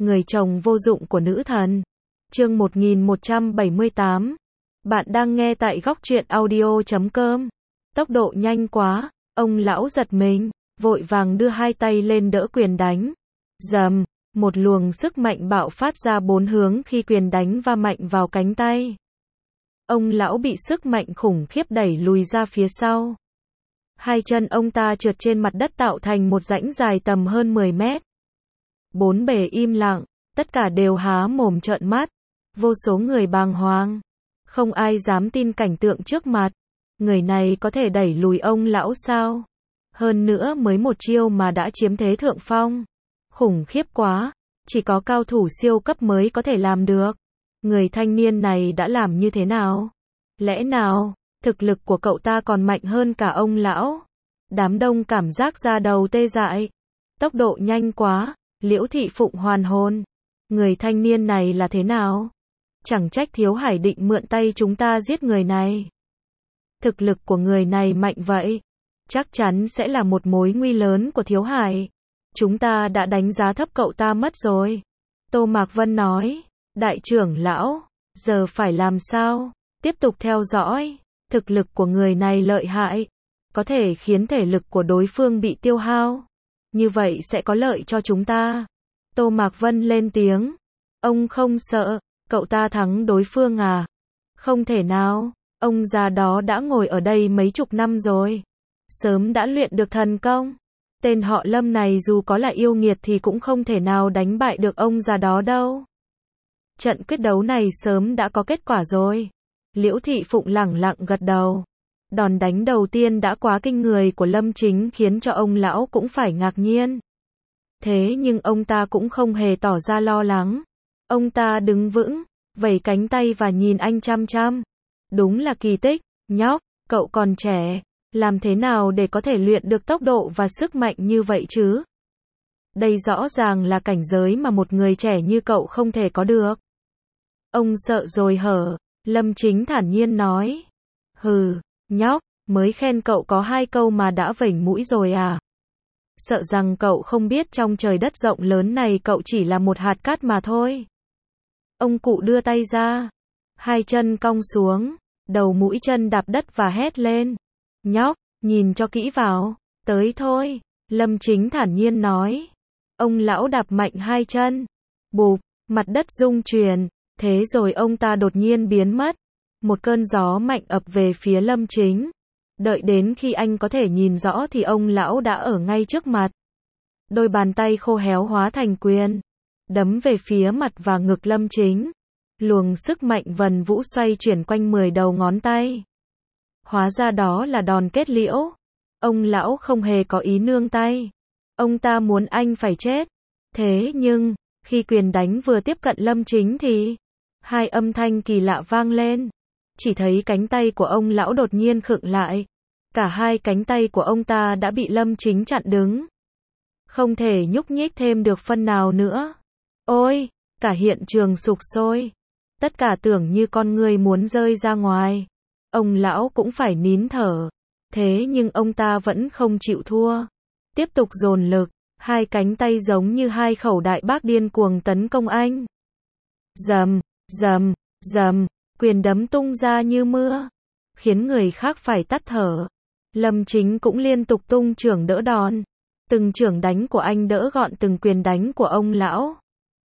Người chồng vô dụng của nữ thần. Chương 1178. Bạn đang nghe tại góc truyện audio.com. Tốc độ nhanh quá, ông lão giật mình, vội vàng đưa hai tay lên đỡ quyền đánh. Rầm, một luồng sức mạnh bạo phát ra bốn hướng khi quyền đánh va mạnh vào cánh tay. Ông lão bị sức mạnh khủng khiếp đẩy lùi ra phía sau. Hai chân ông ta trượt trên mặt đất tạo thành một rãnh dài tầm hơn 10 mét. Bốn bề im lặng, tất cả đều há mồm trợn mắt. Vô số người bàng hoàng. Không ai dám tin cảnh tượng trước mặt. Người này có thể đẩy lùi ông lão sao? Hơn nữa mới một chiêu mà đã chiếm thế thượng phong. Khủng khiếp quá, chỉ có cao thủ siêu cấp mới có thể làm được. Người thanh niên này đã làm như thế nào? Lẽ nào, thực lực của cậu ta còn mạnh hơn cả ông lão? Đám đông cảm giác da đầu tê dại. Tốc độ nhanh quá, Liễu Thị Phụng hoàn hồn. Người thanh niên này là thế nào? Chẳng trách Thiếu Hải định mượn tay chúng ta giết người này. Thực lực của người này mạnh vậy, chắc chắn sẽ là một mối nguy lớn của Thiếu Hải. Chúng ta đã đánh giá thấp cậu ta mất rồi. Tô Mạc Vân nói, đại trưởng lão, giờ phải làm sao? Tiếp tục theo dõi, thực lực của người này lợi hại, có thể khiến thể lực của đối phương bị tiêu hao. Như vậy sẽ có lợi cho chúng ta. Tô Mạc Vân lên tiếng, ông không sợ, cậu ta thắng đối phương à? Không thể nào, ông già đó đã ngồi ở đây mấy chục năm rồi. Sớm đã luyện được thần công. Tên họ Lâm này dù có là yêu nghiệt thì cũng không thể nào đánh bại được ông già đó đâu. Trận quyết đấu này sớm đã có kết quả rồi. Liễu Thị Phụng lẳng lặng gật đầu. Đòn đánh đầu tiên đã quá kinh người của Lâm Chính khiến cho ông lão cũng phải ngạc nhiên. Thế nhưng ông ta cũng không hề tỏ ra lo lắng. Ông ta đứng vững, vẩy cánh tay và nhìn anh chăm chăm. Đúng là kỳ tích, nhóc, cậu còn trẻ, làm thế nào để có thể luyện được tốc độ và sức mạnh như vậy chứ? Đây rõ ràng là cảnh giới mà một người trẻ như cậu không thể có được. Ông sợ rồi hở, Lâm Chính thản nhiên nói. Hừ, nhóc, mới khen cậu có 2 câu mà đã vểnh mũi rồi à? Sợ rằng cậu không biết trong trời đất rộng lớn này cậu chỉ là một hạt cát mà thôi. Ông cụ đưa tay ra, hai chân cong xuống, đầu mũi chân đạp đất và hét lên. Nhóc, nhìn cho kỹ vào, tới thôi, Lâm Chính thản nhiên nói. Ông lão đạp mạnh hai chân, bụp, mặt đất rung chuyển, thế rồi ông ta đột nhiên biến mất. Một cơn gió mạnh ập về phía Lâm Chính. Đợi đến khi anh có thể nhìn rõ thì ông lão đã ở ngay trước mặt. Đôi bàn tay khô héo hóa thành quyền, đấm về phía mặt và ngực Lâm Chính. Luồng sức mạnh vần vũ xoay chuyển quanh 10 đầu ngón tay. Hóa ra đó là đòn kết liễu. Ông lão không hề có ý nương tay. Ông ta muốn anh phải chết. Thế nhưng, khi quyền đánh vừa tiếp cận Lâm Chính thì hai âm thanh kỳ lạ vang lên. Chỉ thấy cánh tay của ông lão đột nhiên khựng lại. Cả hai cánh tay của ông ta đã bị Lâm Chính chặn đứng. Không thể nhúc nhích thêm được phân nào nữa. Ôi, cả hiện trường sục sôi. Tất cả tưởng như con người muốn rơi ra ngoài. Ông lão cũng phải nín thở. Thế nhưng ông ta vẫn không chịu thua. Tiếp tục dồn lực. Hai cánh tay giống như hai khẩu đại bác điên cuồng tấn công anh. Rầm, rầm, rầm. Quyền đấm tung ra như mưa, khiến người khác phải tắt thở. Lâm Chính cũng liên tục tung chưởng đỡ đòn. Từng chưởng đánh của anh đỡ gọn từng quyền đánh của ông lão.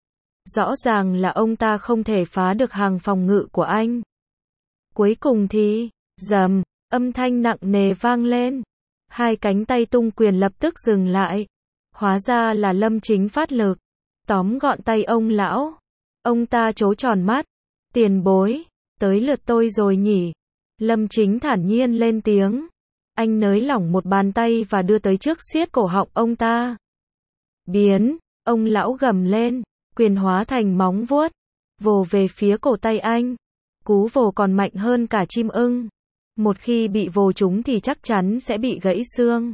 Rõ ràng là ông ta không thể phá được hàng phòng ngự của anh. Cuối cùng thì, rầm, âm thanh nặng nề vang lên. Hai cánh tay tung quyền lập tức dừng lại. Hóa ra là Lâm Chính phát lực, tóm gọn tay ông lão. Ông ta trố tròn mắt. Tiền bối, tới lượt tôi rồi nhỉ? Lâm Chính thản nhiên lên tiếng. Anh nới lỏng một bàn tay và đưa tới trước siết cổ họng ông ta. Biến, ông lão gầm lên, quyền hóa thành móng vuốt, vồ về phía cổ tay anh. Cú vồ còn mạnh hơn cả chim ưng. Một khi bị vồ trúng thì chắc chắn sẽ bị gãy xương.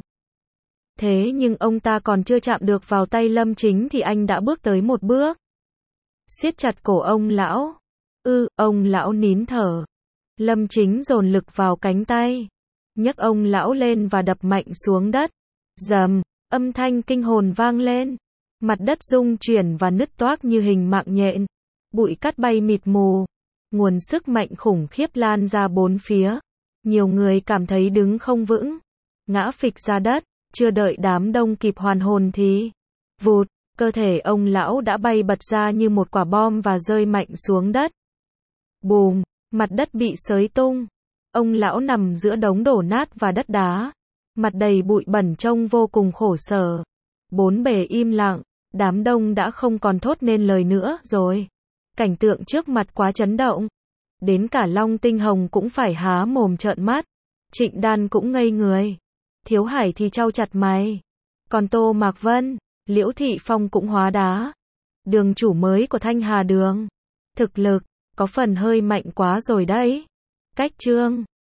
Thế nhưng ông ta còn chưa chạm được vào tay Lâm Chính thì anh đã bước tới một bước. Siết chặt cổ ông lão. Ông lão nín thở. Lâm Chính dồn lực vào cánh tay, nhấc ông lão lên và đập mạnh xuống đất. Rầm, âm thanh kinh hồn vang lên. Mặt đất rung chuyển và nứt toác như hình mạng nhện. Bụi cát bay mịt mù. Nguồn sức mạnh khủng khiếp lan ra bốn phía. Nhiều người cảm thấy đứng không vững. Ngã phịch ra đất. Chưa đợi đám đông kịp hoàn hồn thì vụt, cơ thể ông lão đã bay bật ra như một quả bom và rơi mạnh xuống đất. Bùm, mặt đất bị xới tung. Ông lão nằm giữa đống đổ nát và đất đá. Mặt đầy bụi bẩn trông vô cùng khổ sở. Bốn bề im lặng, đám đông đã không còn thốt nên lời nữa rồi. Cảnh tượng trước mặt quá chấn động. Đến cả Long Tinh Hồng cũng phải há mồm trợn mắt. Trịnh Đan cũng ngây người. Thiếu Hải thì chau chặt mày. Còn Tô Mạc Vân, Liễu Thị Phong cũng hóa đá. Đường chủ mới của Thanh Hà Đường. Thực lực, có phần hơi mạnh quá rồi đấy. Cách chương